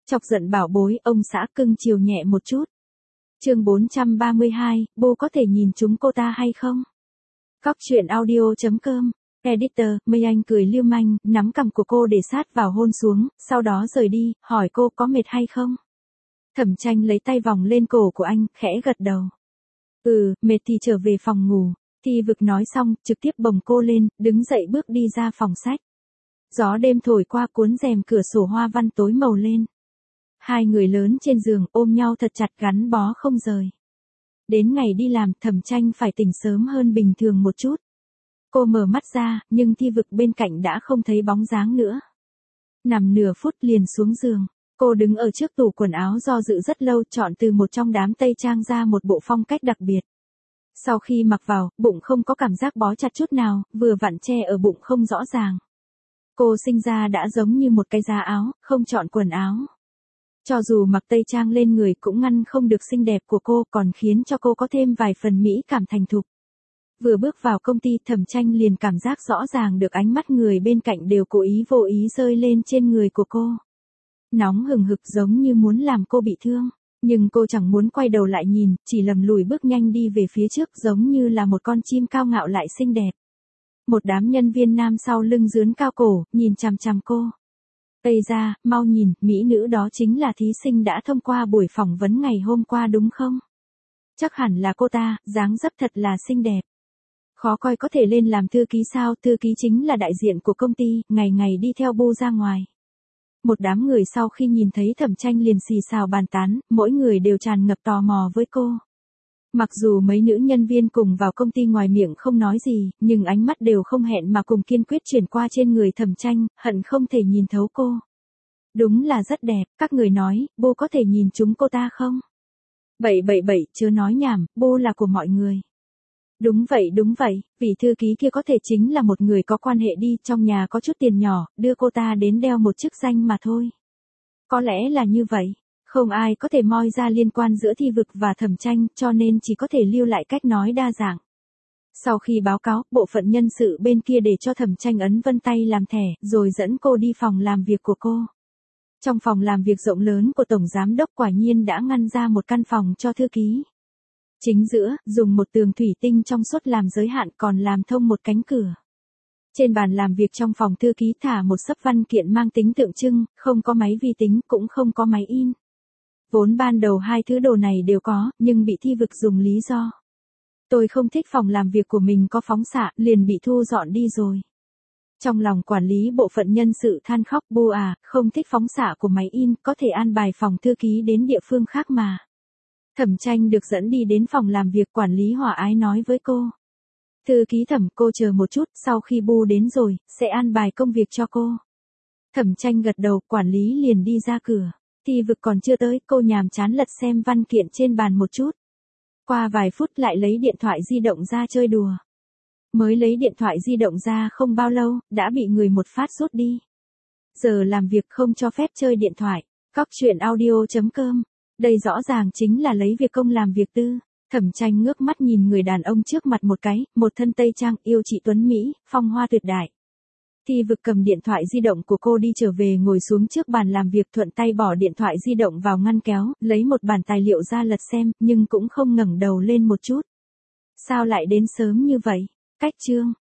Chọc giận bảo bối, ông xã cưng chiều nhẹ một chút. Chương 432, bố có thể nhìn chúng cô ta hay không? Cóc truyện audio.com. Editor, Mây Anh cười lưu manh, nắm cằm của cô để sát vào hôn xuống, sau đó rời đi, hỏi cô có mệt hay không? Thẩm Tranh lấy tay vòng lên cổ của anh, khẽ gật đầu. Mệt thì trở về phòng ngủ. Thi Vực nói xong, trực tiếp bồng cô lên, đứng dậy bước đi ra phòng sách. Gió đêm thổi qua cuốn rèm cửa sổ hoa văn tối màu lên. Hai người lớn trên giường ôm nhau thật chặt gắn bó không rời. Đến ngày đi làm, Thẩm Tranh phải tỉnh sớm hơn bình thường một chút. Cô mở mắt ra, nhưng Thi Vực bên cạnh đã không thấy bóng dáng nữa. Nằm nửa phút liền xuống giường. Cô đứng ở trước tủ quần áo do dự rất lâu, chọn từ một trong đám tây trang ra một bộ phong cách đặc biệt. Sau khi mặc vào, bụng không có cảm giác bó chặt chút nào, vừa vặn che ở bụng không rõ ràng. Cô sinh ra đã giống như một cái giá áo, không chọn quần áo. Cho dù mặc tây trang lên người cũng ngăn không được xinh đẹp của cô, còn khiến cho cô có thêm vài phần mỹ cảm thành thục. Vừa bước vào công ty, Thẩm Tranh liền cảm giác rõ ràng được ánh mắt người bên cạnh đều cố ý vô ý rơi lên trên người của cô. Nóng hừng hực giống như muốn làm cô bị thương. Nhưng cô chẳng muốn quay đầu lại nhìn, chỉ lầm lùi bước nhanh đi về phía trước giống như là một con chim cao ngạo lại xinh đẹp. Một đám nhân viên nam sau lưng dướn cao cổ, nhìn chằm chằm cô. Tây ra, mau nhìn, mỹ nữ đó chính là thí sinh đã thông qua buổi phỏng vấn ngày hôm qua đúng không? Chắc hẳn là cô ta, dáng dấp thật là xinh đẹp. Khó coi có thể lên làm thư ký sao, thư ký chính là đại diện của công ty, ngày ngày đi theo bu ra ngoài. Một đám người sau khi nhìn thấy Thẩm Tranh liền xì xào bàn tán, mỗi người đều tràn ngập tò mò với cô. Mặc dù mấy nữ nhân viên cùng vào công ty ngoài miệng không nói gì, nhưng ánh mắt đều không hẹn mà cùng kiên quyết chuyển qua trên người Thẩm Tranh, hận không thể nhìn thấu cô. Đúng là rất đẹp, các người nói, bố có thể nhìn chúng cô ta không? Bậy, chớ nói nhảm, bố là của mọi người. Đúng vậy, vị thư ký kia có thể chính là một người có quan hệ đi, trong nhà có chút tiền nhỏ, đưa cô ta đến đeo một chức danh mà thôi. Có lẽ là như vậy, không ai có thể moi ra liên quan giữa Thi Vực và Thẩm Tranh, cho nên chỉ có thể lưu lại cách nói đa dạng. Sau khi báo cáo, bộ phận nhân sự bên kia để cho Thẩm Tranh ấn vân tay làm thẻ, rồi dẫn cô đi phòng làm việc của cô. Trong phòng làm việc rộng lớn của Tổng Giám đốc quả nhiên đã ngăn ra một căn phòng cho thư ký. Chính giữa, dùng một tường thủy tinh trong suốt làm giới hạn còn làm thông một cánh cửa. Trên bàn làm việc trong phòng thư ký thả một xấp văn kiện mang tính tượng trưng, không có máy vi tính cũng không có máy in. Vốn ban đầu hai thứ đồ này đều có, nhưng bị Thi Vực dùng lý do. Tôi không thích phòng làm việc của mình có phóng xạ, liền bị thu dọn đi rồi. Trong lòng quản lý bộ phận nhân sự than khóc bu à, không thích phóng xạ của máy in, có thể an bài phòng thư ký đến địa phương khác mà. Thẩm Tranh được dẫn đi đến phòng làm việc, quản lý hòa ái nói với cô. Thư ký Thẩm, cô chờ một chút, sau khi bu đến rồi, sẽ an bài công việc cho cô. Thẩm Tranh gật đầu, quản lý liền đi ra cửa. Thi Vực còn chưa tới, cô nhàm chán lật xem văn kiện trên bàn một chút. Qua vài phút lại lấy điện thoại di động ra chơi đùa. Mới lấy điện thoại di động ra không bao lâu, đã bị người một phát rút đi. Giờ làm việc không cho phép chơi điện thoại. Cóc truyện audio.com. Đây rõ ràng chính là lấy việc công làm việc tư. Thẩm Tranh ngước mắt nhìn người đàn ông trước mặt một cái, một thân tây trang, yêu chị tuấn Mỹ, phong hoa tuyệt đại. Thi Vực cầm điện thoại di động của cô đi trở về ngồi xuống trước bàn làm việc, thuận tay bỏ điện thoại di động vào ngăn kéo, lấy một bản tài liệu ra lật xem, nhưng cũng không ngẩng đầu lên một chút. Sao lại đến sớm như vậy? Cách chương.